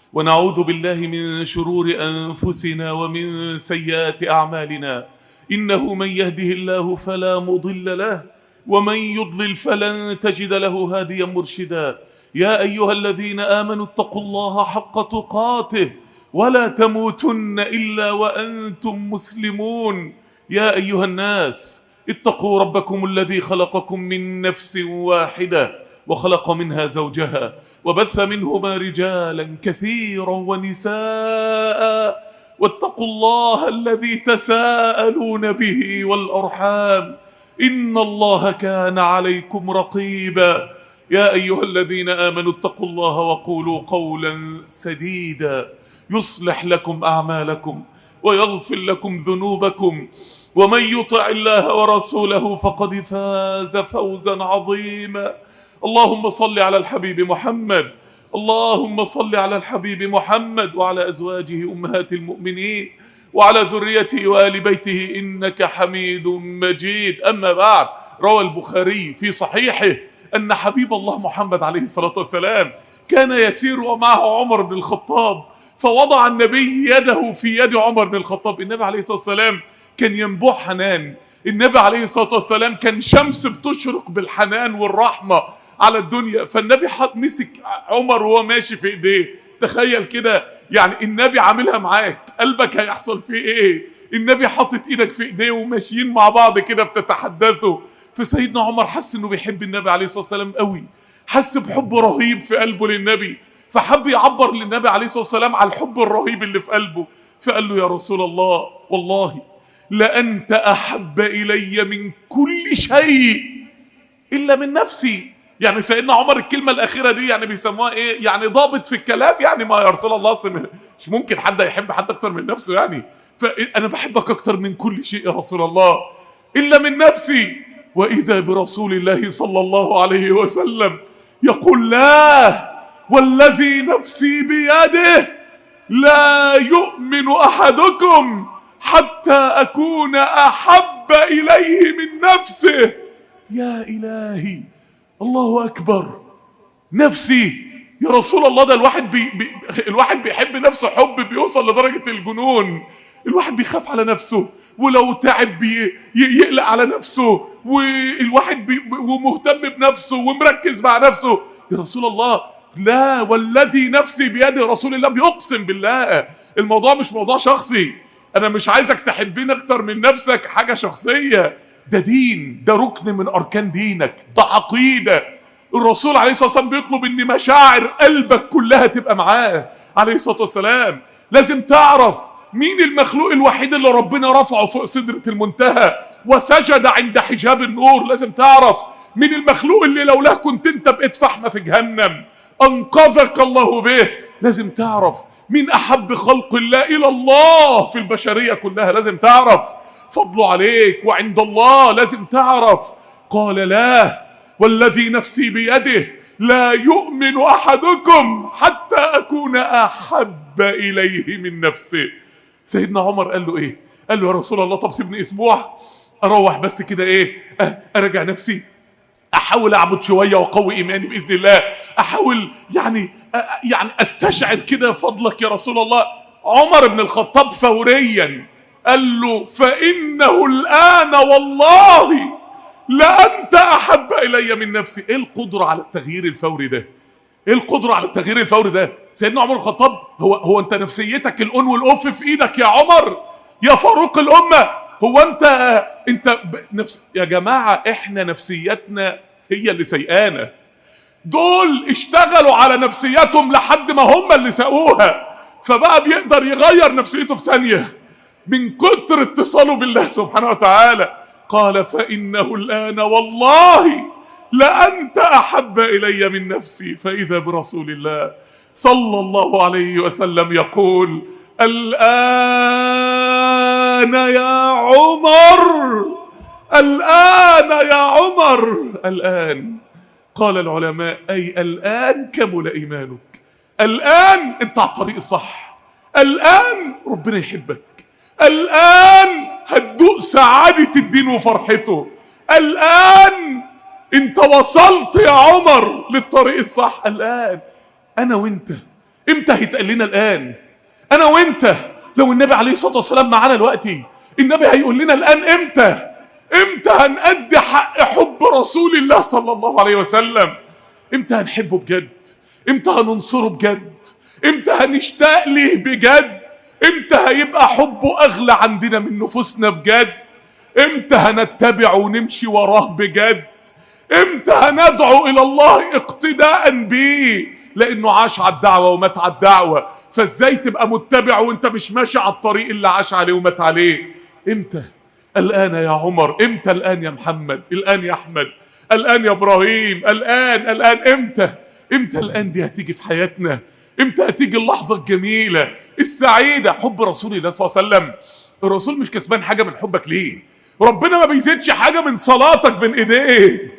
ونعوذ بالله من شرور أنفسنا ومن سيئات أعمالنا. إنه من يهده الله فلا مضل له ومن يضلل فلن تجد له هاديا مرشدا. يا أيها الذين آمنوا اتقوا الله حق تقاته ولا تموتن إلا وأنتم مسلمون. يا أيها الناس اتقوا ربكم الذي خلقكم من نفس واحدة وخلق منها زوجها وبث منهما رجالا كثيرا ونساء واتقوا الله الذي تساءلون به والأرحام إن الله كان عليكم رقيبا. يا أيها الذين آمنوا اتقوا الله وقولوا قولا سديدا يصلح لكم أعمالكم ويغفر لكم ذنوبكم ومن يطع الله ورسوله فقد فاز فوزا عظيما. اللهم صل على الحبيب محمد، اللهم صل على الحبيب محمد وعلى أزواجه أمهات المؤمنين وعلى ذريته وآل بيته إنك حميد مجيد. أما بعد، روى البخاري في صحيحه أن حبيب الله محمد عليه الصلاة والسلام كان يسير ومعه عمر بن الخطاب، فوضع النبي يده في يد عمر بن الخطاب. النبي عليه الصلاة والسلام كان ينبوع حنان، النبي عليه الصلاة والسلام كان شمس بتشرق بالحنان والرحمة على الدنيا. فالنبي مسك عمر وهو ماشي في ايديه. تخيل كده، يعني النبي عاملها معاك، قلبك هيحصل فيه ايه؟ النبي حاطط ايدك في ايديه وماشيين مع بعض كده بتتحدثوا. فسيدنا عمر حس انه بيحب النبي عليه الصلاة والسلام قوي، حس بحب رهيب في قلبه للنبي، فحب يعبر للنبي عليه الصلاة والسلام على الحب الرهيب اللي في قلبه. فقال له: يا رسول الله، والله لأنت أحب إلي من كل شيء إلا من نفسي. يعني سيدنا عمر الكلمة الأخيرة دي يعني بيسموها إيه؟ يعني ضابط في الكلام، يعني ما يا رسول الله مش ممكن حد يحب حد أكتر من نفسه، يعني فأنا بحبك أكتر من كل شيء يا رسول الله إلا من نفسي. وإذا برسول الله صلى الله عليه وسلم يقول: لا والذي نفسي بيده لا يؤمن أحدكم حتى أكون أحب إليه من نفسه. يا إلهي، الله أكبر، نفسي يا رسول الله. ده الواحد بيحب نفسه حب بيوصل لدرجة الجنون. الواحد بيخاف على نفسه، ولو تعب يقلق على نفسه، والواحد ومهتم بنفسه ومركز مع نفسه. يا رسول الله، لا والذي نفسي بيده. رسول الله بيقسم بالله. الموضوع مش موضوع شخصي، أنا مش عايزك تحبين أكتر من نفسك، حاجة شخصية. ده دين، ده ركن من أركان دينك، ده عقيدة. الرسول عليه الصلاة والسلام بيطلب إن مشاعر قلبك كلها تبقى معاه عليه الصلاة والسلام. لازم تعرف مين المخلوق الوحيد اللي ربنا رفعه فوق سدرة المنتهى وسجد عند حجاب النور. لازم تعرف مين المخلوق اللي لولاه كنت انت بقيت فحمة في جهنم أنقذك الله به. لازم تعرف مين أحب خلق الله إلى الله في البشرية كلها. لازم تعرف فضله عليك وعند الله. لازم تعرف. قال: لا والذي نفسي بيده لا يؤمن أحدكم حتى أكون أحب إليه من نفسه. سيدنا عمر قال له إيه؟ قال له: يا رسول الله، طب سيبني أسبوع أروح بس كده إيه، أرجع نفسي، أحاول أعبد شوية وأقوي إيماني بإذن الله، أحاول يعني أستشعر كده فضلك يا رسول الله. عمر بن الخطاب فوريا قال له: فإنه الآن والله لأنت أحب إلي من نفسي. إيه القدرة على التغيير الفوري ده؟ إيه القدرة على التغيير الفوري ده؟ سيدنا عمر بن الخطاب، هو أنت نفسيتك الأون والأوف في إيدك يا عمر يا فاروق الأمة؟ هو أنت يا جماعة، إحنا نفسيتنا هي اللي سيئانة. دول اشتغلوا على نفسيتهم لحد ما هم اللي ساقوها، فبقى بيقدر يغير نفسيته في ثانية من كتر اتصاله بالله سبحانه وتعالى. قال: فإنه الآن والله لأنت أحب إلي من نفسي. فإذا برسول الله صلى الله عليه وسلم يقول: الآن يا عمر، الآن يا عمر، الآن. قال العلماء: أي الآن كمل إيمانك، الآن أنت على الطريق الصح، الآن ربنا يحبك، الآن هتدوق سعادة الدين وفرحته، الآن انت وصلت يا عمر للطريق الصح. الآن أنا وانت امتى هيتقال لنا الآن؟ أنا وأنت لو النبي عليه الصلاة والسلام معانا دلوقتي، النبي هيقول لنا الآن امتى هنأدي حق حب رسول الله صلى الله عليه وسلم؟ امتى هنحبه بجد؟ امتى هننصره بجد؟ امتى هنشتاق ليه بجد؟ امتى هيبقى حبه أغلى عندنا من نفوسنا بجد؟ امتى هنتبع ونمشي وراه بجد؟ امتى هندعو إلى الله اقتداء بيه؟ لأنه عاش على الدعوة ومات على الدعوة، فازاي تبقى متبع وانت مش ماشي على الطريق اللي عاش عليه ومات عليه؟ امتى؟ الآن يا عمر، امتى الآن يا محمد، الآن يا أحمد، الآن يا إبراهيم، الآن امتى الآن دي هتيجي في حياتنا؟ امتى هتيجي اللحظة الجميلة السعيدة؟ حب رسول الله صلى الله عليه وسلم. الرسول مش كسبان حاجة من حبك ليه، ربنا ما بيزيدش حاجة من صلاتك بين ايديه.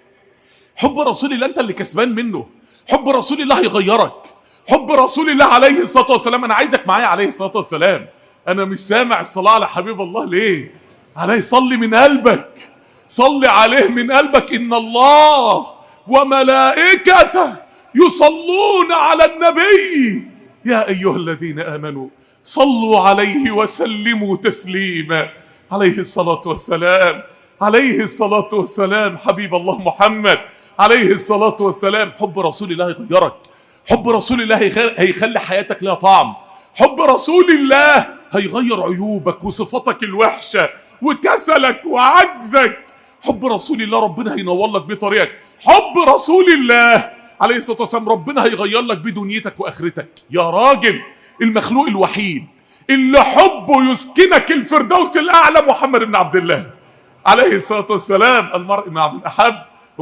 حب رسول الله انت اللي كسبان منه، حب رسول الله هيغيرك، حب رسول الله عليه الصلاة والسلام. انا عايزك معايا عليه الصلاة والسلام. انا مش سامع الصلاة على حبيب الله ليه؟ عليه صلي من قلبك، صلي عليه من قلبك. ان الله وملائكته يصلون على النبي يا ايها الذين امنوا صلوا عليه وسلموا تسليما. عليه الصلاة والسلام، عليه الصلاة والسلام، حبيب الله محمد عليه الصلاة والسلام. حب رسول الله هيغيرك، حب رسول الله هيخلي حياتك لها طعم، حب رسول الله هيغير عيوبك وصفاتك الوحشة وكسلك وعجزك. حب رسول الله ربنا هينور لك بيه طريقك. حب رسول الله عليه الصلاة والسلام ربنا هيغير لك بيه دنيتك واخرتك. يا راجل، المخلوق الوحيد اللي حبه يسكنك الفردوس الأعلى محمد بن عبد الله عليه الصلاة والسلام. المرء مع من أحب.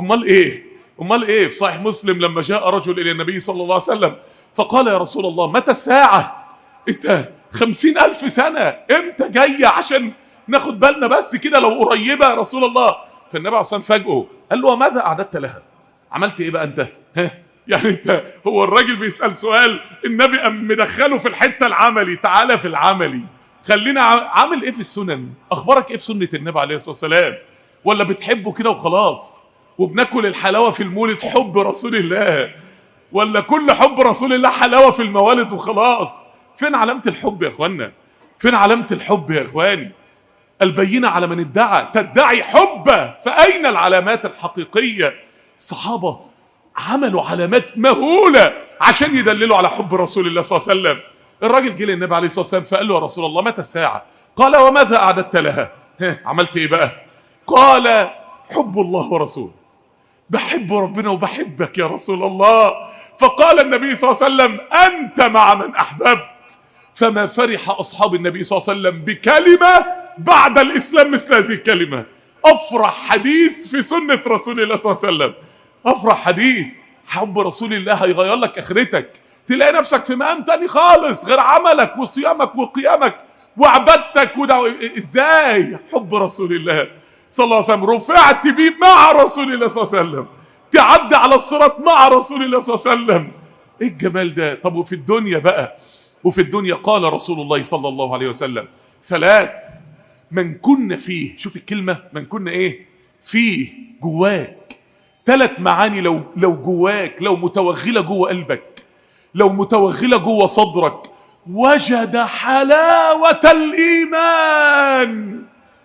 امال ايه في صحيح مسلم لما جاء رجل الى النبي صلى الله عليه وسلم فقال يا رسول الله متى الساعة؟ انت 50,000 سنة امتى جاية عشان ناخد بالنا بس كده لو قريبة يا رسول الله؟ فالنبي عليه الصلاة والسلام فاجئه قال له وماذا اعددت لها؟ عملت ايه بقى انت؟ يعني انت، هو الراجل بيسأل سؤال، النبي قام مدخله في الحتة العملي. تعالى في العملي، خلينا عامل ايه في السنن؟ اخبارك ايه في سنة النبي عليه الصلاة والسلام؟ ولا بتحبه كده وخلاص وبناكل الحلاوة في المولد حب رسول الله؟ ولا كل حب رسول الله حلاوة في الموالد وخلاص؟ فين علامة الحب يا اخوانا؟ فين علامة الحب يا اخواني؟ البينة على من ادعى، تدعي حبه، فأين العلامات الحقيقية؟ الصحابة عملوا علامات مهولة عشان يدللوا على حب رسول الله صلى الله عليه وسلم. الراجل جه للنبي عليه الصلاة والسلام فقال له يا رسول الله متى الساعة؟ قال وماذا أعددت لها؟ عملت ايه بقى؟ قال حب الله ورسوله، بحب ربنا وبحبك يا رسول الله. فقال النبي صلى الله عليه وسلم أنت مع من أحببت. فما فرح أصحاب النبي صلى الله عليه وسلم بكلمة بعد الإسلام مثل هذه الكلمة. أفرح حديث في سنة رسول الله صلى الله عليه وسلم، أفرح حديث. حب رسول الله هيغير لك آخرتك، تلاقي نفسك في مقام تاني خالص غير عملك وصيامك وقيامك وعبادتك إزاي؟ حب رسول الله صلى الله عليه وسلم رفعت بيه مع رسول الله صلى الله عليه وسلم، تعدي على الصراط مع رسول الله صلى الله عليه وسلم. ايه الجمال ده؟ طب وفي الدنيا بقى؟ وفي الدنيا قال رسول الله صلى الله عليه وسلم ثلاث من كنا فيه، شوف الكلمة من كنا ايه؟ فيه، جواك. 3 معاني لو جواك، لو متوغلة جوا قلبك، لو متوغلة جوا صدرك، وجد حلاوة الإيمان.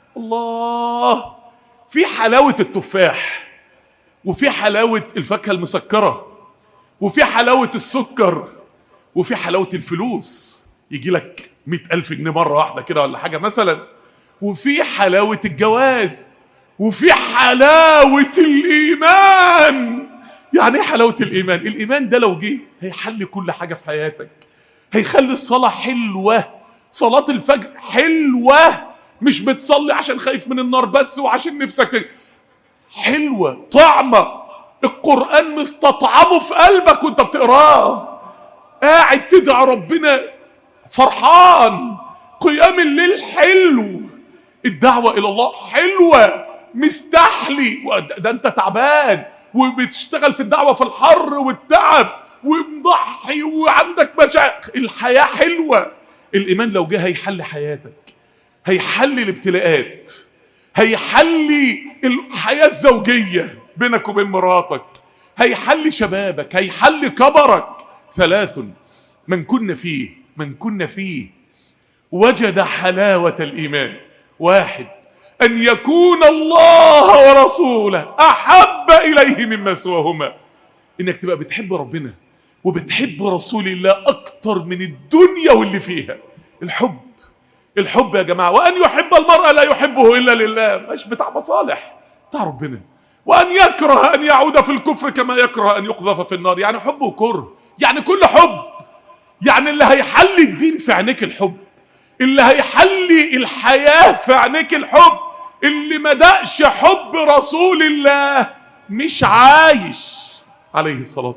الله، في حلاوة التفاح، وفي حلاوة الفاكهة المسكرة، وفي حلاوة السكر، وفي حلاوة الفلوس، يجي لك 100,000 جنيه مرة واحدة كده ولا حاجة مثلا، وفي حلاوة الجواز، وفي حلاوة الإيمان. يعني ايه حلاوة الإيمان؟ الإيمان ده لو جه هيحل كل حاجة في حياتك، هيخلي الصلاة حلوة، صلاة الفجر حلوة، مش بتصلي عشان خايف من النار بس وعشان نفسك، حلوة طعمة، القرآن مستطعمه في قلبك وانت بتقراه، قاعد تدعي ربنا فرحان، قيام الليل حلو، الدعوة إلى الله حلوة، مستحلي، ده انت تعبان وبتشتغل في الدعوة في الحر والتعب ومضحي وعندك مشاكل، الحياة حلوة. الإيمان لو جه هيحل حياتك، هيحل الابتلاءات، هيحل الحياة الزوجية بينك وبين مراتك، هيحل شبابك، هيحل كبرك. 3 من كنا فيه وجد حلاوة الإيمان. واحد، أن يكون الله ورسوله أحب إليه مما سواهما. إنك تبقى بتحب ربنا وبتحب رسول الله أكتر من الدنيا واللي فيها. الحب يا جماعة. وأن يحب المرء لا يحبه إلا لله، مش بتاع مصالح، بتاع ربنا. وأن يكره أن يعود في الكفر كما يكره أن يقذف في النار. يعني حب وكره، يعني كل حب. يعني اللي هيحلي الدين في عينيك الحب، اللي هيحلي الحياة في عينيك الحب. اللي ما دقش حب رسول الله مش عايش. عليه الصلاة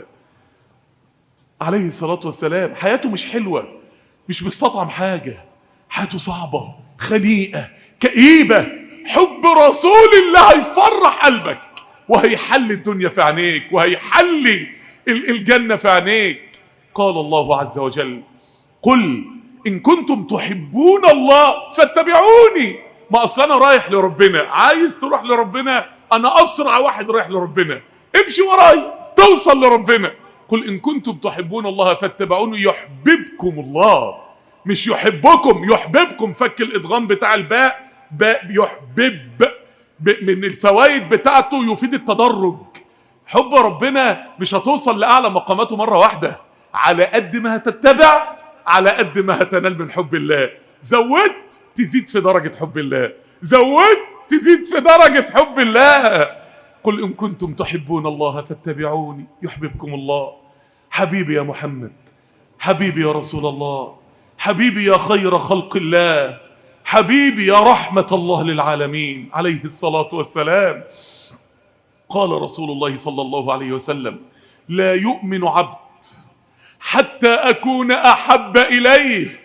والسلام حياته مش حلوة، مش بيستطعم حاجة، حياته صعبة، خنيقة، كئيبة. حب رسول الله هيفرح قلبك وهيحل الدنيا في عينيك وهيحلي الجنة في عينيك. قال الله عز وجل: قل إن كنتم تحبون الله فاتبعوني. ما أصل أنا رايح لربنا، عايز تروح لربنا، أنا أسرع واحد رايح لربنا، امشي وراي توصل لربنا. قل إن كنتم تحبون الله فاتبعوني يحببكم الله. مش يحببكم، فك الإدغام بتاع الباء، باء يحبب، من الفوائد بتاعته يفيد التدرج. حب ربنا مش هتوصل لأعلى مقاماته مرة واحدة، على قد ما هتتبع على قد ما هتنال من حب الله. زودت تزيد في درجة حب الله، زودت تزيد في درجة حب الله. قل إن كنتم تحبون الله فاتبعوني يحببكم الله. حبيبي يا محمد، حبيبي يا رسول الله، حبيبي يا خير خلق الله، حبيبي يا رحمة الله للعالمين عليه الصلاة والسلام. قال رسول الله صلى الله عليه وسلم: لا يؤمن عبد حتى أكون أحب إليه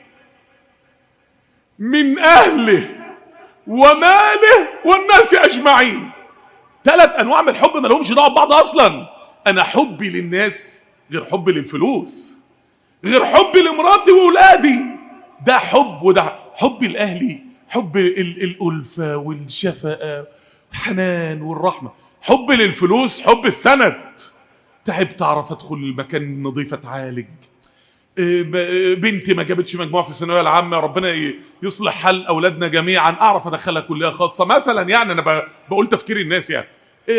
من أهله وماله والناس أجمعين. 3 أنواع من الحب ما لهمش دعوة ببعض أصلا. أنا حبي للناس غير حبي للفلوس، غير حبي لمراتي وولادي. ده حب، وده حبي لأهلي، حب الألفة والشفقة الحنان والرحمة. حب للفلوس حب السند، تعبت اعرف ادخل المكان نظيف اتعالج. بنتي ما جابتش مجموع في الثانويه العامه، ربنا يصلح حال اولادنا جميعا، اعرف ادخلها كليه خاصه مثلا. يعني انا بقول تفكير الناس. يعني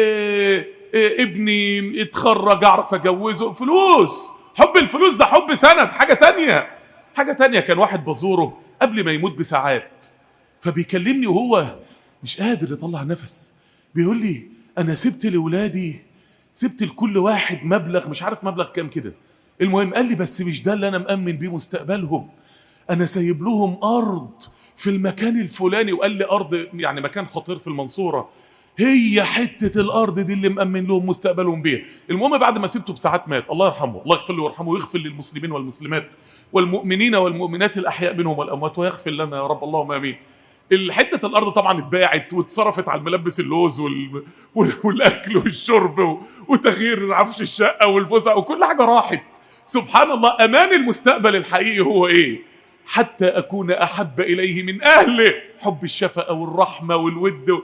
ابني اتخرج اعرف اجوزه. فلوس، حب الفلوس ده حب سند. حاجه تانية كان واحد بزوره قبل ما يموت بساعات، فبيكلمني وهو مش قادر يطلع نفس، بيقول لي: انا سبت لاولادي، سبت لكل واحد مبلغ، مش عارف مبلغ كام كده. المهم قال لي: بس مش ده اللي انا مأمن بيه مستقبلهم، انا سايب لهم ارض في المكان الفلاني. وقال لي ارض يعني مكان خطير في المنصورة، هي حتة الارض دي اللي مأمن لهم مستقبلهم بيها. المهم بعد ما سبته بساعات مات، الله يرحمه، الله يغفر له ويرحمه ويغفر للمسلمين والمسلمات والمؤمنين والمؤمنات الاحياء منهم والاموات، ويغفر لنا يا رب، اللهم امين. الحتة الارض طبعا اتباعت واتصرفت على الملبس اللوز والاكل والشرب وتغيير عفش الشقه والفسح وكل حاجه راحت. سبحان الله. امان المستقبل الحقيقي هو ايه؟ حتى اكون احب اليه من اهله، حب الشفقه والرحمه والود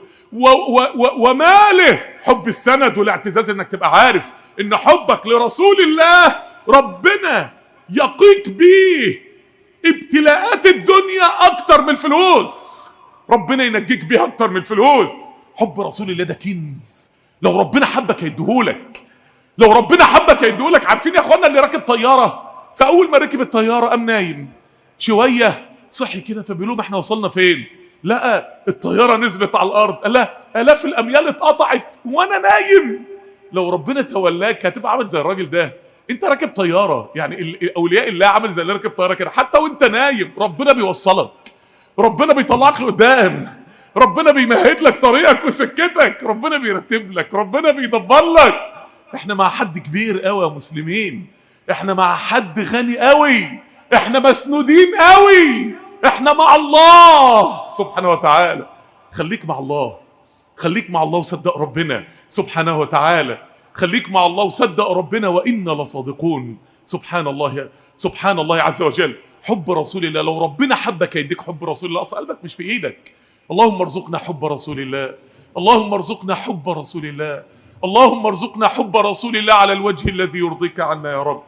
وماله، حب السند والاعتزاز. انك تبقى عارف ان حبك لرسول الله ربنا يقيك بيه ابتلاءات الدنيا اكتر من الفلوس، ربنا ينجيك بيها اكتر من الفلوس. حب رسول الله ده كنز، لو ربنا حبك هيديهولك، لو ربنا حبك هيديهولك. عارفين يا اخوانا اللي راكب طياره، فاول ما ركب الطياره قام نايم شويه، صحي كده فبيقولوا: ما احنا وصلنا فين؟ لقى الطياره نزلت على الارض، قال لها: الاف الاميال اتقطعت وانا نايم. لو ربنا تولاك هتبقى عامل زي الراجل ده. انت راكب طياره، يعني اولياء الله عامل زي اللي راكب طياره كده، حتى وانت نايم ربنا بيوصلك، ربنا بيطلعك لقدام، ربنا بيمهد لك طريقك وسكتك، ربنا بيرتب لك، ربنا بيدبر لك. احنا مع حد كبير قوي يا مسلمين، احنا مع حد غني قوي، احنا مسنودين قوي، احنا مع الله سبحانه وتعالى. خليك مع الله، خليك مع الله وصدق ربنا سبحانه وتعالى، خليك مع الله وصدق ربنا وإنا لصادقون. سبحان الله، سبحان الله عز وجل. حب رسول الله، لو ربنا حبك يديك حب رسول الله، اصل قلبك مش في ايدك. اللهم ارزقنا حب رسول الله، اللهم ارزقنا حب رسول الله، اللهم ارزقنا حب رسول الله على الوجه الذي يرضيك عنا يا رب.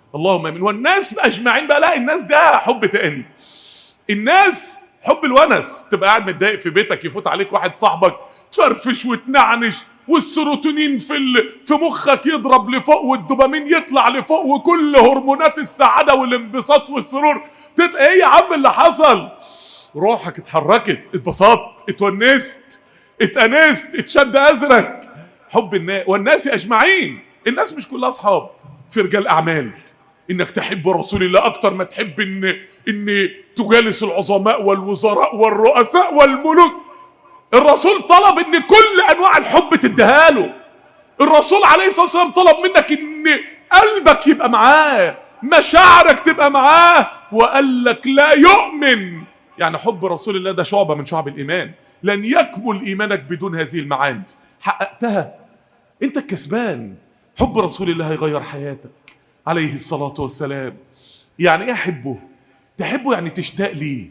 اللهم امين. والناس اجمعين بقى، لا الناس ده حب تاني. الناس حب الونس، تبقى قاعد متضايق في بيتك، يفوت عليك واحد صاحبك تفرفش وتنعنش، والسيروتونين في مخك يضرب لفوق، والدوبامين يطلع لفوق، وكل هرمونات السعاده والانبساط والسرور ايه يا عم اللي حصل؟ روحك اتحركت، اتبسطت، اتونست، اتأنست، اتشد ازرك. حب الناس والناس اجمعين. الناس مش كلها اصحاب، في رجال اعمال انك تحب رسول الله اكتر ما تحب ان تجالس العظماء والوزراء والرؤساء والملوك. الرسول طلب ان كل انواع الحب تديها له. الرسول عليه الصلاه والسلام طلب منك ان قلبك يبقى معاه، مشاعرك تبقى معاه، وقال لك لا يؤمن، يعني حب رسول الله ده شعبه من شعب الايمان. لن يكمل ايمانك بدون هذه المعاني. حققتها انت الكسبان. حب رسول الله هيغير حياتك عليه الصلاة والسلام. يعني ايه احبه؟ تحبه يعني تشتاق ليه،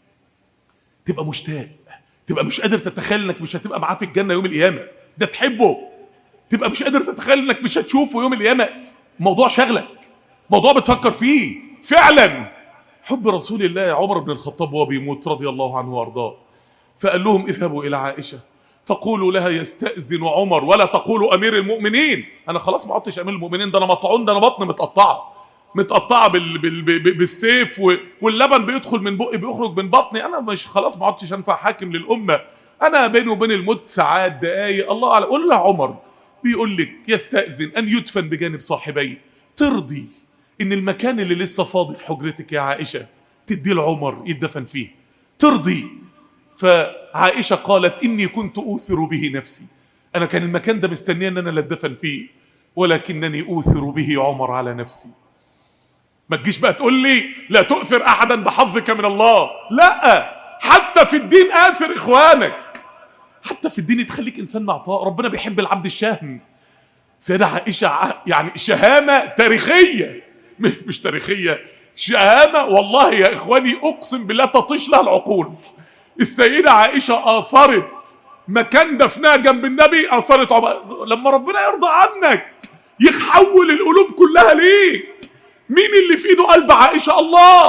تبقى مشتاق، تبقى مش قادر تتخيل انك مش هتبقى معاه في الجنة يوم القيامة. ده تحبه، تبقى مش قادر تتخيل انك مش هتشوفه يوم القيامة. موضوع شغلك، موضوع بتفكر فيه فعلا. حب رسول الله. عمر بن الخطاب وهو بيموت رضي الله عنه وارضاه، فقال لهم اذهبوا الى عائشة فقولوا لها يستأذن عمر ولا تقولوا امير المؤمنين. انا خلاص ما عدتش امير المؤمنين، ده انا مطعون، ده انا بطني متقطعه بالسيف، واللبن بيدخل من بقي بيخرج من بطني. انا مش خلاص ما عدتش انفع حاكم للامه، انا بيني وبين الموت ساعات دقايق. الله اعلم. قول له عمر بيقول لك يستأذن ان يدفن بجانب صاحبيه، ترضي ان المكان اللي لسه فاضي في حجرتك يا عائشه تديه لعمر يدفن فيه؟ ترضي؟ فعائشة قالت إني كنت أوثر به نفسي، أنا كان المكان ده مستنيا أن أنا اللي أدفن فيه، ولكنني أوثر به عمر على نفسي. ما تجيش بقى تقول لي لا تؤثر أحدا بحظك من الله. لا، حتى في الدين آثر إخوانك، حتى في الدين تخليك إنسان معطاء. ربنا بيحب العبد الشهم. سيدة عائشة يعني شهامة تاريخية، مش تاريخية، شهامة والله يا إخواني أقسم بالله تطيش لها العقول. السيدة عائشة آثرت مكان دفنها جنب النبي، آثرت عمر. لما ربنا يرضى عنك يحول القلوب كلها ليك. مين اللي في ايده قلب عائشة؟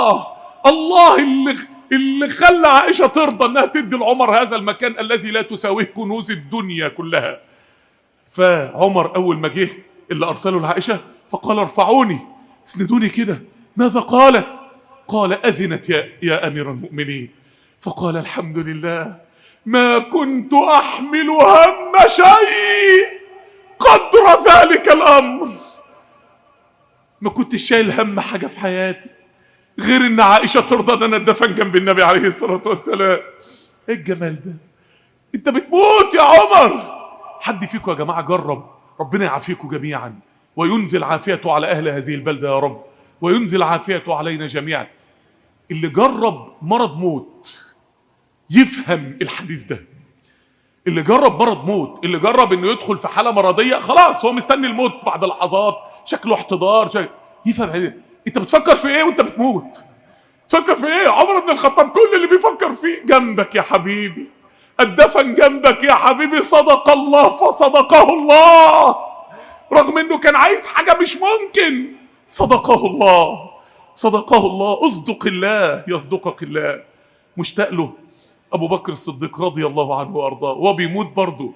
الله اللي خلى عائشة ترضى انها تدي لعمر هذا المكان الذي لا تساويه كنوز الدنيا كلها. فعمر اول ما جه اللي ارسله لعائشة فقال ارفعوني، اسندوني كده. ماذا قالت؟ قال اذنت يا امير المؤمنين. فقال الحمد لله ما كنت أحمل هم شيء قدر ذلك الأمر. ما كنتش شايل هم حاجة في حياتي غير إن عائشة ترضى أن أنا أدفن جنب النبي عليه الصلاة والسلام. إيه الجمال ده؟ أنت بتموت يا عمر. حد فيكم يا جماعة جرب؟ ربنا يعافيكم جميعا وينزل عافيته على أهل هذه البلدة يا رب، وينزل عافيته علينا جميعا. اللي جرب مرض موت يفهم الحديث ده. اللي جرب مرض موت، اللي جرب انه يدخل في حاله مرضيه خلاص هو مستني الموت بعد لحظات، شكله احتضار، يفهم حديث. انت بتفكر في ايه وانت بتموت؟ تفكر في ايه؟ عمر بن الخطاب كل اللي بيفكر فيه جنبك يا حبيبي، الدفن جنبك يا حبيبي. صدق الله فصدقه الله، رغم انه كان عايز حاجه مش ممكن. صدقه الله، صدقه الله. اصدق الله يصدقك الله. مشتاق له أبو بكر الصديق رضي الله عنه وأرضاه، وهو بيموت برضه،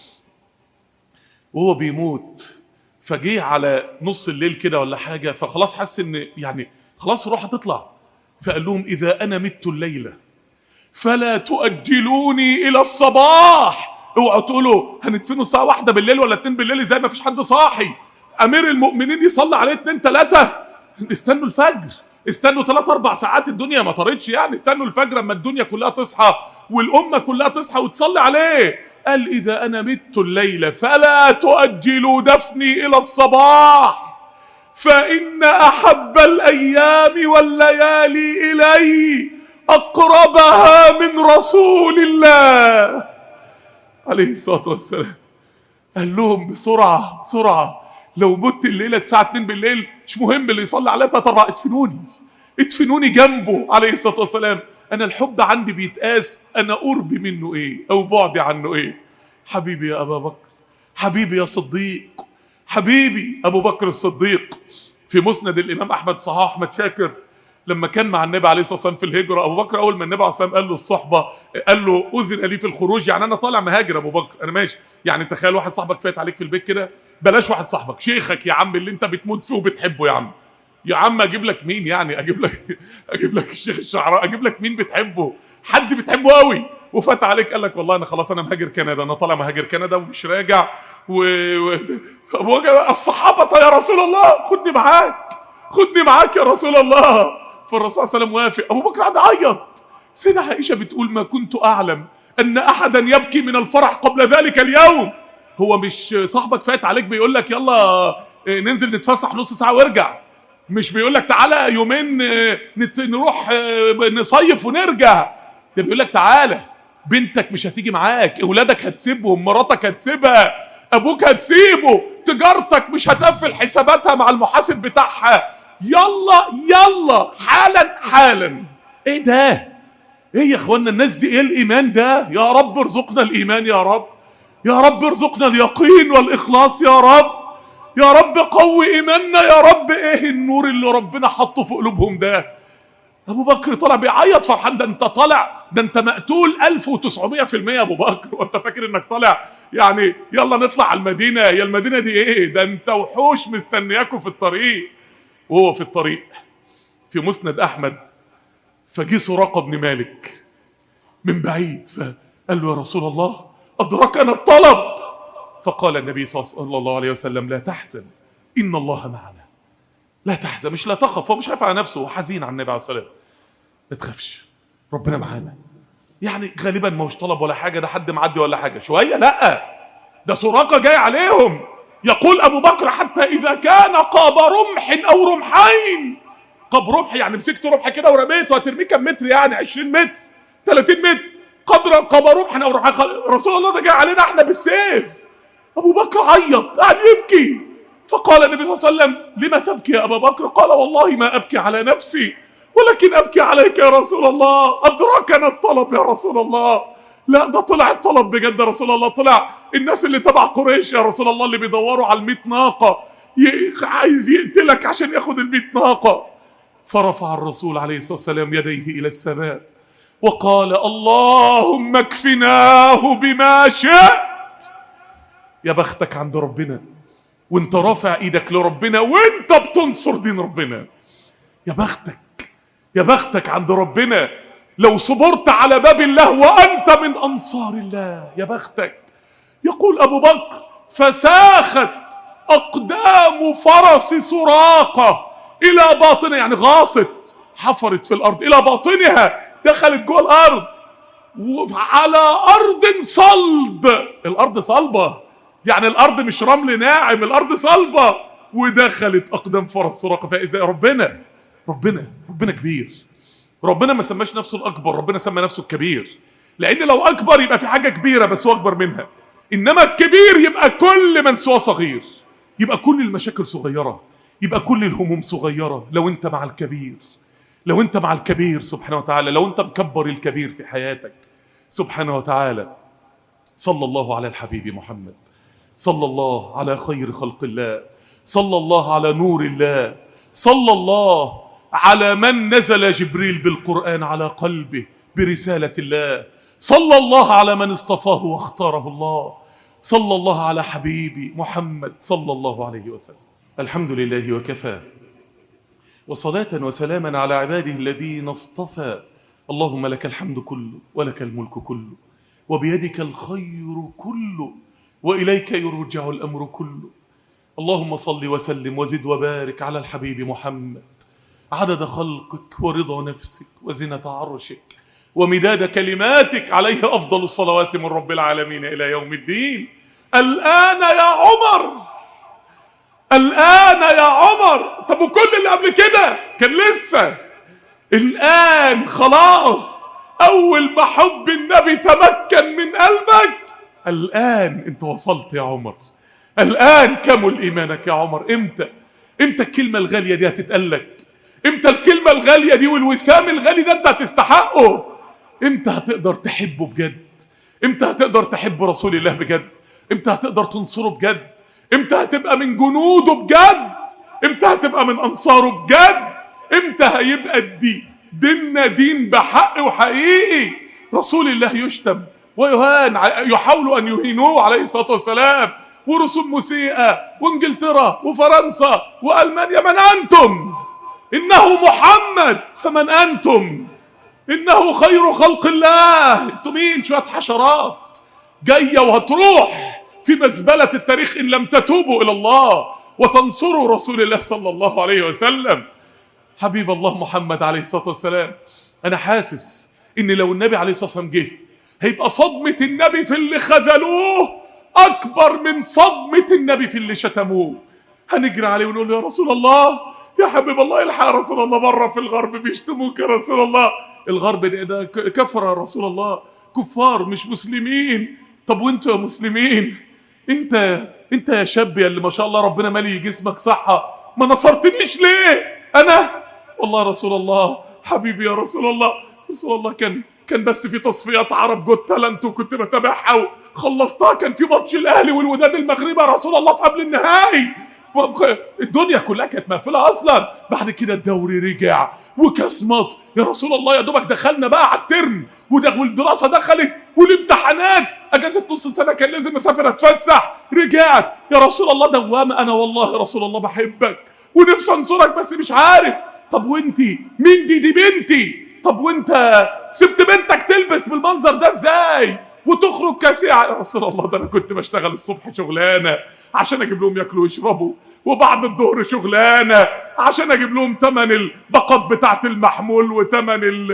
وهو بيموت فجيه على نص الليل كده ولا حاجة، فخلاص حس إن يعني خلاص الروح هتطلع، فقال لهم إذا أنا مت الليلة فلا تؤجلوني إلى الصباح. اوعوا تقولوا هندفنه الساعة 1 بالليل ولا 2 بالليل زي ما فيش حد صاحي، أمير المؤمنين يصلي عليه 2 3. استنوا الفجر، استنوا 3 4 ساعات، الدنيا ما طارتش يعني. استنوا الفجر اما الدنيا كلها تصحى والأمة كلها تصحى وتصلي عليه. قال إذا أنا مت الليلة فلا تؤجلوا دفني إلى الصباح، فإن أحب الأيام والليالي إلي أقربها من رسول الله عليه الصلاة والسلام. قال لهم بسرعة بسرعة، لو مت الليلة الساعة 2 بالليل مش مهم، اللي يصلي عليها 3 4 ادفنوني جنبه عليه الصلاة والسلام. أنا الحب عندي بيتقاس أنا قربي منه إيه أو بعدي عنه إيه. حبيبي يا أبا بكر، حبيبي يا صديق، حبيبي أبو بكر الصديق في مسند الامام احمد صحاح احمد شاكر، لما كان مع النبي عليه الصلاه والسلام في الهجره، ابو بكر اول ما النبي عليه الصلاه والسلام قال له الصحبه، قال له اذن لي في الخروج، يعني انا طالع مهاجر ابو بكر، انا ماشي. يعني تخيل واحد صاحبك فايت عليك في البيت كده، بلاش واحد صاحبك، شيخك يا عم اللي انت بتموت فيه وبتحبه، يا عم اجيب لك مين يعني؟ اجيب لك الشيخ الشعراء، اجيب لك مين بتحبه؟ حد بتحبه قوي وفات عليك قال لك والله انا خلاص انا مهاجر كندا، انا طالع مهاجر كندا ومش راجع ابو بكر الصحابه يا رسول الله خدني معاك يا رسول الله. فالرسول صلى الله عليه وسلم وافق. ابو بكر قعد يعيط. سيدة عائشه بتقول ما كنت اعلم ان احدا يبكي من الفرح قبل ذلك اليوم. هو مش صاحبك فات عليك بيقول لك يلا ننزل نتفسح نص ساعه وارجع، مش بيقول لك تعالى يومين نروح نصيف ونرجع، ده بيقول لك تعالى، بنتك مش هتيجي معاك، اولادك هتسيبهم، مراتك هتسيبها، ابوك هتسيبه، تجارتك مش هتقفل حساباتها مع المحاسب بتاعها، يلا حالا. ايه ده؟ ايه يا اخوانا الناس دي؟ ايه الايمان ده؟ يا رب ارزقنا الايمان، يا رب ارزقنا اليقين والاخلاص، يا رب قوي ايماننا، يا رب. ايه النور اللي ربنا حطه في قلوبهم ده؟ ابو بكر طلع بيعيط فرحان. ده انت مقتول 1900% يا ابو بكر، وانت فاكر انك طالع يعني يلا نطلع على المدينه؟ هي المدينه دي ايه؟ ده انت وحوش مستنياكوا في الطريق. وهو في الطريق في مسند احمد، فجي سراقه بن مالك من بعيد، فقال له يا رسول الله ادركنا الطلب. فقال النبي صلى الله عليه وسلم لا تحزن ان الله معنا. لا تحزن، مش لا تخف، هو مش خايف على نفسه، هو حزين على النبي عليه الصلاه والسلام. ما تخافش ربنا معانا. يعني غالبا ما هوش طلب ولا حاجه، ده حد معدي ولا حاجه شويه، لا ده سراقه جاي عليهم. يقول ابو بكر حتى اذا كان قاب رمح او رمحين. قاب رمح يعني مسكت رمح كده ورميته، هترميه كم متر يعني؟ 20 متر 30 متر. قدر قاب رمح او رمحين. رسول الله ده جاي علينا احنا بالسيف. ابو بكر عيط قاعد يبكي. فقال النبي صلى الله عليه وسلم لما تبكي يا ابا بكر؟ قال والله ما ابكي على نفسي ولكن ابكي عليك يا رسول الله، ادركنا الطلب يا رسول الله. لا ده طلع الطلب بجد يا رسول الله، طلع الناس اللي تبع قريش يا رسول الله اللي بيدوروا على ال100 ناقه، عايز يقتلك عشان ياخد ال100 ناقه. فرفع الرسول عليه الصلاه والسلام يديه الى السماء وقال اللهم اكفناه بما شئت. يا بختك عند ربنا وانت رافع ايدك لربنا وانت بتنصر دين ربنا. يا بختك عند ربنا لو صبرت على باب الله وانت من انصار الله، يا بختك. يقول ابو بكر فساخت اقدام فرس سراقه الى باطنها، يعني غاصت، حفرت في الارض الى باطنها، دخلت جوه الارض وعلى ارض صلب. الارض صلبه، يعني الارض مش رمل ناعم، الارض صلبه، ودخلت اقدام فرس سراقه. فاذا ربنا كبير. ربنا ما سماش نفسه الاكبر، ربنا سمى نفسه الكبير، لان لو اكبر يبقى في حاجه كبيره بس هو اكبر منها، انما الكبير يبقى كل من سواه صغير، يبقى كل المشاكل صغيره، يبقى كل الهموم صغيره لو انت مع الكبير سبحانه وتعالى، لو انت مكبر الكبير في حياتك سبحانه وتعالى. صلى الله على الحبيب محمد، صلى الله على خير خلق الله، صلى الله على نور الله، صلى الله على من نزل جبريل بالقرآن على قلبه برسالة الله، صلى الله على من اصطفاه واختاره الله، صلى الله على حبيبي محمد صلى الله عليه وسلم. الحمد لله وكفى، وصلاة وسلاما على عباده الذين اصطفى. اللهم لك الحمد كله ولك الملك كله وبيدك الخير كله وإليك يرجع الأمر كله. اللهم صل وسلم وزد وبارك على الحبيب محمد عدد خلقك ورضا نفسك وزنة عرشك ومداد كلماتك، عليه أفضل الصلوات من رب العالمين إلى يوم الدين. الآن يا عمر. طب وكل اللي قبل كده كان لسه. الآن خلاص، أول ما حب النبي تمكن من قلبك، الآن أنت وصلت يا عمر. الآن كمل إيمانك يا عمر. إمتى الكلمة الغالية دي هتتقلك؟ إمتى الكلمة الغالية دي والوسام الغالي ده أنت هتستحقه؟ إمتى هتقدر تحبه بجد؟ إمتى هتقدر تحب رسول الله بجد؟ إمتى هتقدر تنصره بجد؟ إمتى هتبقى من جنوده بجد؟ امتى هتبقى من انصاره بجد؟ امتى هيبقى ديننا دين بحق وحقيقي؟ رسول الله يشتم ويهان، يحاولوا ان يهينوه عليه الصلاه والسلام، ورسوم مسيئه، وانجلترا وفرنسا والمانيا. من انتم؟ انه محمد، فمن انتم؟ انه خير خلق الله. انتم مين؟ شويه حشرات جايه وهتروح في مزبله التاريخ ان لم تتوبوا الى الله وتنصروا رسول الله صلى الله عليه وسلم. حبيب الله محمد عليه الصلاه والسلام، انا حاسس ان لو النبي عليه الصلاه والسلام جه هيبقى صدمه النبي في اللي خذلوه اكبر من صدمه النبي في اللي شتموه. هنجري عليه ونقول له يا رسول الله، يا حبيب الله، الحق يا رسول الله، بره في الغرب بيشتموك يا رسول الله. الغرب ده كفر يا رسول الله، كفار مش مسلمين. طب وانتوا يا مسلمين، انت يا شاب يا اللي ما شاء الله ربنا مالي جسمك صحه، ما نصرتنيش ليه؟ انا والله يا رسول الله، حبيبي يا رسول الله، رسول الله كان بس في تصفيات عرب جوت تالنت وكنت بتابعها وخلصتها، كان في ماتش الاهلي والوداد المغربي يا رسول الله في قبل النهائي، الدنيا كلها كانت مقفله اصلا. بعد كده الدوري رجع وكاس مصر يا رسول الله، يا دوبك دخلنا بقى على الترم والدراسه دخلت والامتحانات، اجازه نص سنه كان لازم اسافر اتفسح، رجعت يا رسول الله دوامه. انا والله يا رسول الله بحبك ونفسي انصرك بس مش عارف. طب وانتي مين؟ دي بنتي. طب وانت سبت بنتك تلبس بالمنظر ده ازاي وتخرج كاسعة يا رسول الله؟ ده انا كنت بشتغل الصبح شغلانه عشان اجيب لهم ياكلوا ويشربوا، وبعد الظهر شغلانه عشان اجيب لهم ثمن الباقات بتاعه المحمول وثمن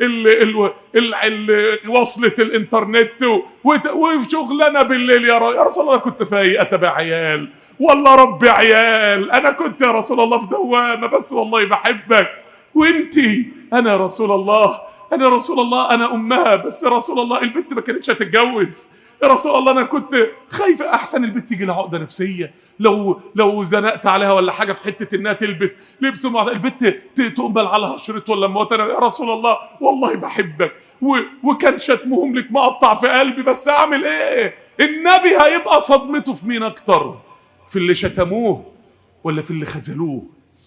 وصلة الانترنت، وشغلانه بالليل. يا رسول الله انا كنت فايق اتابع عيال والله ربي عيال، انا كنت يا رسول الله في دوامه بس والله بحبك. وانتي؟ انا يا رسول الله، انا يا رسول الله انا امها، بس يا رسول الله البنت ما كانتش هتتجوز يا رسول الله، انا كنت خايفه احسن البنت يجي لها عقده نفسيه لو زنقت عليها ولا حاجه في حته انها تلبس لبس البنت تقبل عليها شريط ولا موت. انا يا رسول الله والله بحبك وكان شتمهم لك مقطع في قلبي، بس اعمل ايه؟ النبي هيبقى صدمته في مين اكتر؟ في اللي شتموه ولا في اللي خذلوه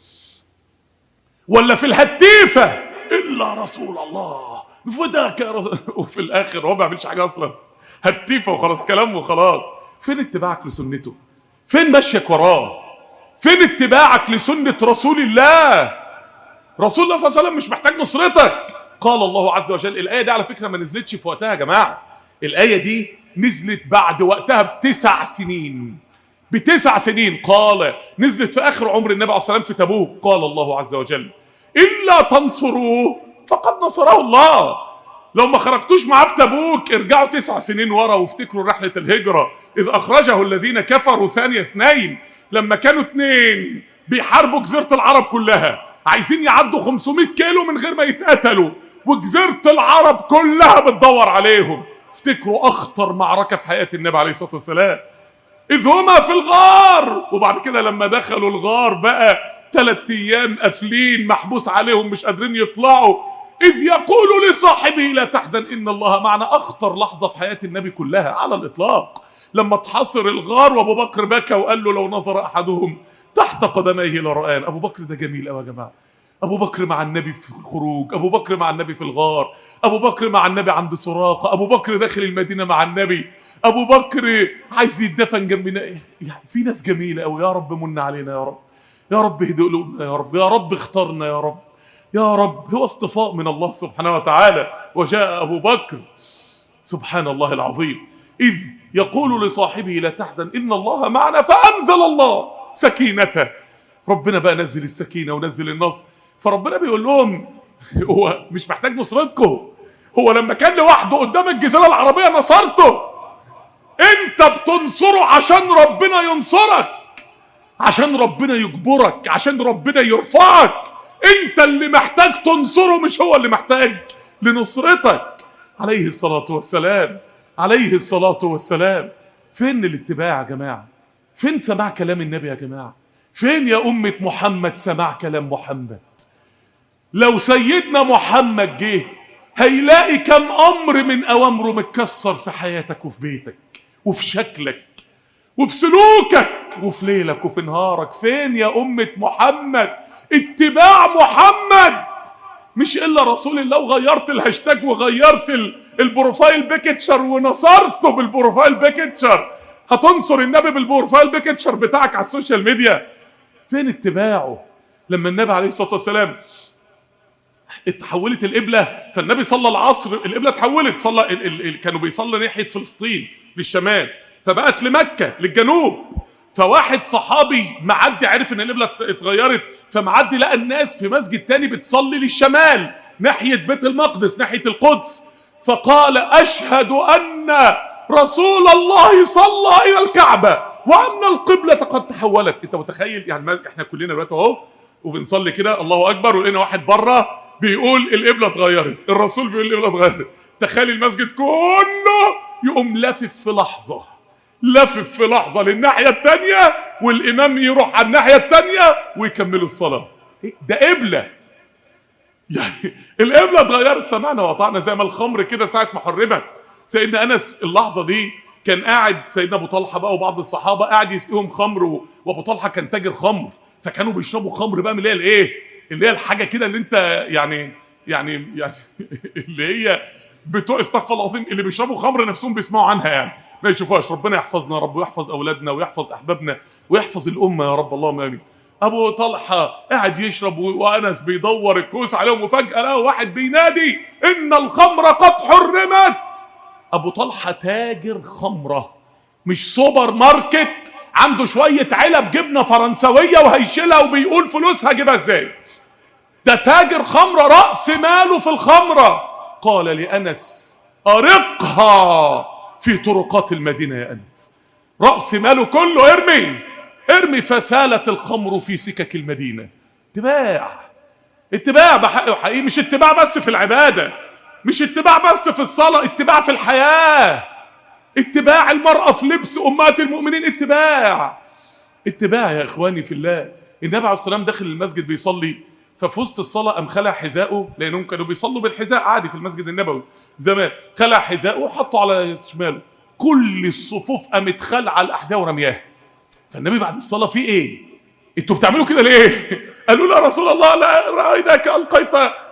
ولا في الهتيفه؟ الا رسول الله فداك يا رسول. وفي الاخر هو ما بيعملش حاجه اصلا، هتيفه وخلاص، كلام وخلاص. فين اتباعك لسنته؟ فين مشيك وراه؟ فين اتباعك لسنه رسول الله؟ رسول الله صلى الله عليه وسلم مش محتاج نصرتك. قال الله عز وجل، الايه دي على فكره ما نزلتش في وقتها يا جماعه، الايه دي نزلت بعد وقتها ب9 سنين، ب9 سنين. قال نزلت في اخر عمر النبي عليه الصلاه والسلام في تبوك. قال الله عز وجل إلا تنصروه فقد نصره الله. لو ما خرجتوش معاه في تبوك ارجعوا 9 سنين ورا وافتكروا رحلة الهجرة، إذ أخرجه الذين كفروا ثاني اثنين، لما كانوا 2 بيحاربوا جزيرة العرب كلها، عايزين يعدوا 500 كيلو من غير ما يتقتلوا، وجزيرة العرب كلها بتدور عليهم. افتكروا أخطر معركة في حياة النبي عليه الصلاة والسلام، إذ هما في الغار. وبعد كده لما دخلوا الغار بقى 3 أيام قافلين، محبوس عليهم مش قادرين يطلعوا، إذ يقول لصاحبه لا تحزن إن الله معنا. أخطر لحظة في حياة النبي كلها على الإطلاق، لما اتحصر الغار وأبو بكر بكى وقال له لو نظر أحدهم تحت قدميه لرآن. أبو بكر ده جميل أوي يا جماعة، أبو بكر مع النبي في الخروج، أبو بكر مع النبي في الغار، أبو بكر مع النبي عند سراقة، أبو بكر داخل المدينة مع النبي، أبو بكر عايز يدفن جنبنا. يعني في ناس جميلة أوي، يا رب من علينا يا رب، يا رب اهدئ قلوبنا يا رب، يا رب اختارنا يا رب، يا رب. هو اصطفاء من الله سبحانه وتعالى. وجاء أبو بكر سبحان الله العظيم إذ يقول لصاحبه لا تحزن إن الله معنا، فأنزل الله سكينته. ربنا بقى نزل السكينة ونزل النصر. فربنا بيقول لهم هو مش محتاج نصرتكم، هو لما كان لوحده قدام الجزيرة العربية نصرته، انت بتنصره عشان ربنا ينصرك، عشان ربنا يجبرك، عشان ربنا يرفعك. انت اللي محتاج تنصره، مش هو اللي محتاج لنصرتك. عليه الصلاة والسلام، عليه الصلاة والسلام. فين الاتباع يا جماعة؟ فين سماع كلام النبي يا جماعة؟ فين يا أمة محمد سماع كلام محمد؟ لو سيدنا محمد جه هيلاقي كم أمر من أوامره متكسر في حياتك وفي بيتك وفي شكلك وفي سلوكك وفي ليلك وفي نهارك. فين يا أمة محمد اتباع محمد؟ مش إلا رسول الله، وغيرت الهاشتاج وغيرت البروفايل بيكتشر ونصرته بالبروفايل بيكتشر. هتنصر النبي بالبروفايل بيكتشر بتاعك على السوشيال ميديا؟ فين اتباعه؟ لما النبي عليه الصلاة والسلام اتحولت القبلة، فالنبي صلى العصر القبلة اتحولت، كانوا بيصلي ناحية فلسطين للشمال، فبقت لمكة للجنوب. فواحد صحابي معدي عرف ان القبلة اتغيرت، فمعدي لقى الناس في مسجد تاني بتصلي للشمال ناحية بيت المقدس ناحية القدس، فقال أشهد أن رسول الله صلى إلى الكعبة وأن القبلة قد تحولت. أنت متخيل؟ يعني احنا كلنا دلوقتي اهو وبنصلي كده الله أكبر، ولقينا واحد بره بيقول القبلة اتغيرت، الرسول بيقول القبلة اتغيرت. تخيل المسجد كله يقوم لافف في لحظة، لافف في لحظة للناحية التانية، والإمام يروح على الناحية التانية ويكملوا الصلاة. ده قبلة، يعني القبلة اتغيرت. سمعنا وأطعنا زي ما الخمر كده ساعة ما حرمت. سيدنا أنس اللحظة دي كان قاعد سيدنا أبو طلحة بقى وبعض الصحابة قاعد يسقيهم خمر، وأبو طلحة كان تاجر خمر، فكانوا بيشربوا خمر بقى من اللي هي الايه، اللي هي الحاجة كده اللي انت يعني اللي هي بتوع استغفر الله العظيم اللي بيشربوا خمر نفسهم بيسمعوا عنها، يعني ما يشوفوهاش. ربنا يحفظنا يا رب، ويحفظ أولادنا ويحفظ أحبابنا ويحفظ الأمة يا رب، اللهم آمين. أبو طلحة قاعد يشرب وأنس بيدور الكوس عليهم، وفجأة لقى واحد بينادي إن الخمر قد حرمت. أبو طلحة تاجر خمرة، مش سوبر ماركت عنده شوية علب جبنة فرنسوية وهيشيلها وبيقول فلوسها جيبها ازاي. ده تاجر خمرة رأس ماله في الخمرة. قال لأنس أرقها في طرقات المدينة يا أنس، رأس ماله كله ارمي فسالت الخمر في سكك المدينة. اتباع بحقه حقيقي، مش اتباع بس في العبادة، مش اتباع بس في الصلاة، اتباع في الحياة، اتباع المرأة في لبس أمهات المؤمنين، اتباع يا إخواني في الله. النبي عليه الصلاة والسلام داخل المسجد بيصلي، ففي وسط الصلاة قام خلع حذائه، لأنهم كانوا بيصلوا بالحذاء عادي في المسجد النبوي زمان، خلع حذائه وحطه على شماله، كل الصفوف قامت خلع الأحذاء ورمياها. فالنبي بعد الصلاة في إيه؟ أنتوا بتعملوا كده ليه؟ قالوا له يا رسول الله لا رأيناك ألقيت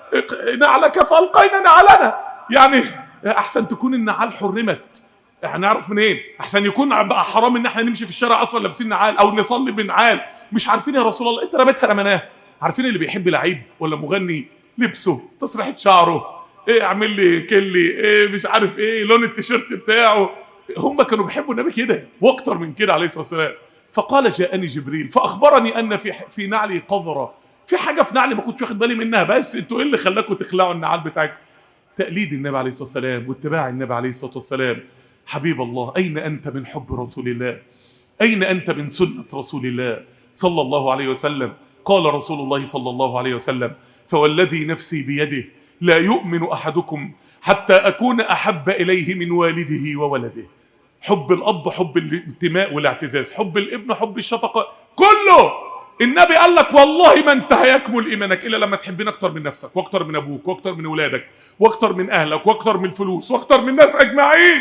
نعلك فألقينا نعلنا. يعني أحسن تكون النعال حرمت، هنعرف منين؟ احسن يكون بقى حرام ان احنا نمشي في الشارع اصلا لابسين نعال او نصلي بنعال. مش عارفين يا رسول الله، انت رميتها رمناها. عارفين اللي بيحب لعيب ولا مغني لبسه، تسريحه شعره، ايه اعمل لي كلي، ايه مش عارف ايه لون التيشيرت بتاعه، هم كانوا بيحبوا النبي كده واكتر من كده عليه الصلاه والسلام. فقال جاءني جبريل فاخبرني ان في نعلي قذره، في حاجه في نعلي ما كنتش واخد بالي منها، بس انتوا ايه اللي خلاكم تخلعوا النعال بتاعكم؟ تقليد النبي عليه الصلاه والسلام واتباع النبي عليه الصلاه والسلام. حبيب الله، أين أنت من حب رسول الله؟ أين أنت من سنة رسول الله صلى الله عليه وسلم؟ قال رسول الله صلى الله عليه وسلم فوالذي نفسي بيده لا يؤمن أحدكم حتى أكون أحب إليه من والده وولده. حب الأب حب الانتماء والاعتزاز، حب الابن حب الشفقة، كله النبي قال لك والله ما انت هيكمل إيمانك إلا لما تحبين أكتر من نفسك وأكتر من أبوك وأكتر من أولادك وأكتر من أهلك وأكتر من الفلوس وأكتر من الناس أجمعين.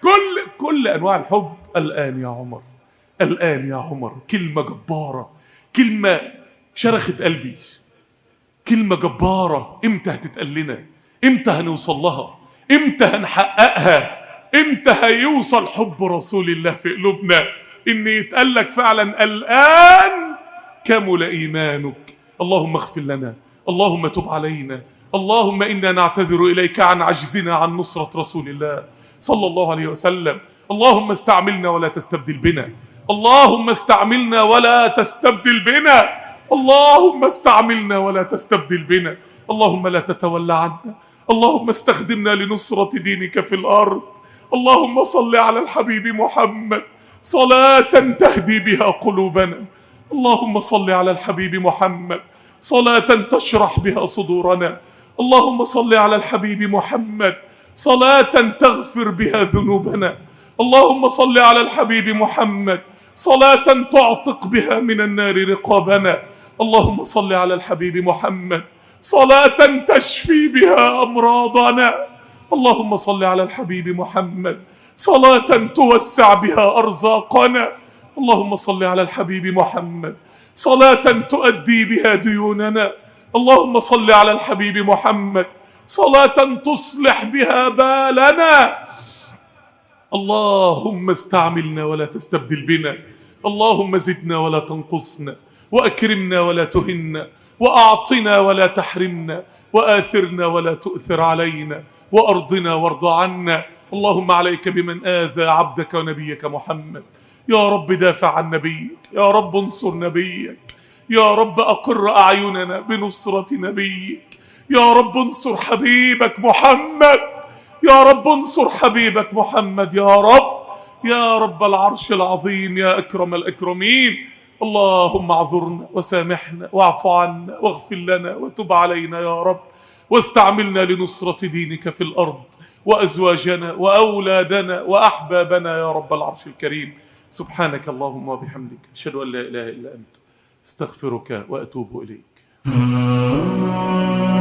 كل أنواع الحب. الآن يا عمر، الآن يا عمر، كلمة جبارة، كلمة شرخت قلبي، كلمة جبارة. امتى هتتقال لنا؟ امتى هنوصل لها؟ امتى هنحققها؟ امتى هيوصل حب رسول الله في قلوبنا ان يتقال لك فعلا الآن كمل إيمانك؟ اللهم اغفر لنا، اللهم تب علينا، اللهم إنا نعتذر إليك عن عجزنا عن نصرة رسول الله صلى الله عليه وسلم. اللهم استعملنا ولا تستبدل بنا، اللهم استعملنا ولا تستبدل بنا، اللهم استعملنا ولا تستبدل بنا، اللهم لا تتولى عنا، اللهم استخدمنا لنصرة دينك في الأرض. اللهم صل على الحبيب محمد صلاة تهدي بها قلوبنا، اللهم صل على الحبيب محمد صلاة تشرح بها صدورنا، اللهم صل على الحبيب محمد صلاة تغفر بها ذنوبنا، اللهم صل على الحبيب محمد صلاة تعتق بها من النار رقابنا، اللهم صل على الحبيب محمد صلاة تشفي بها أمراضنا، اللهم صل على الحبيب محمد صلاة توسع بها أرزاقنا، اللهم صل على الحبيب محمد صلاة تؤدي بها ديوننا. اللهم صل على الحبيب محمد صلاة تصلح بها بالنا. اللهم استعملنا ولا تستبدل بنا. اللهم زدنا ولا تنقصنا، وأكرمنا ولا تهنا، وأعطنا ولا تحرمنا، وآثرنا ولا تؤثر علينا، وأرضنا وارض عنا. اللهم عليك بمن آذى عبدك ونبيك محمد. يا رب دافع عن نبيك، يا رب انصر نبيك، يا رب أقر أعيننا بنصرة نبيك، يا رب انصر حبيبك محمد، يا رب انصر حبيبك محمد، يا رب، يا رب العرش العظيم، يا أكرم الأكرمين. اللهم اعذرنا وسامحنا واعف عنا واغفر لنا وتب علينا يا رب، واستعملنا لنصرة دينك في الأرض، وأزواجنا وأولادنا وأحبابنا يا رب العرش الكريم. سبحانك اللهم وبحمدك، أشهد أن لا إله إلا أنت، استغفرك وأتوب إليك.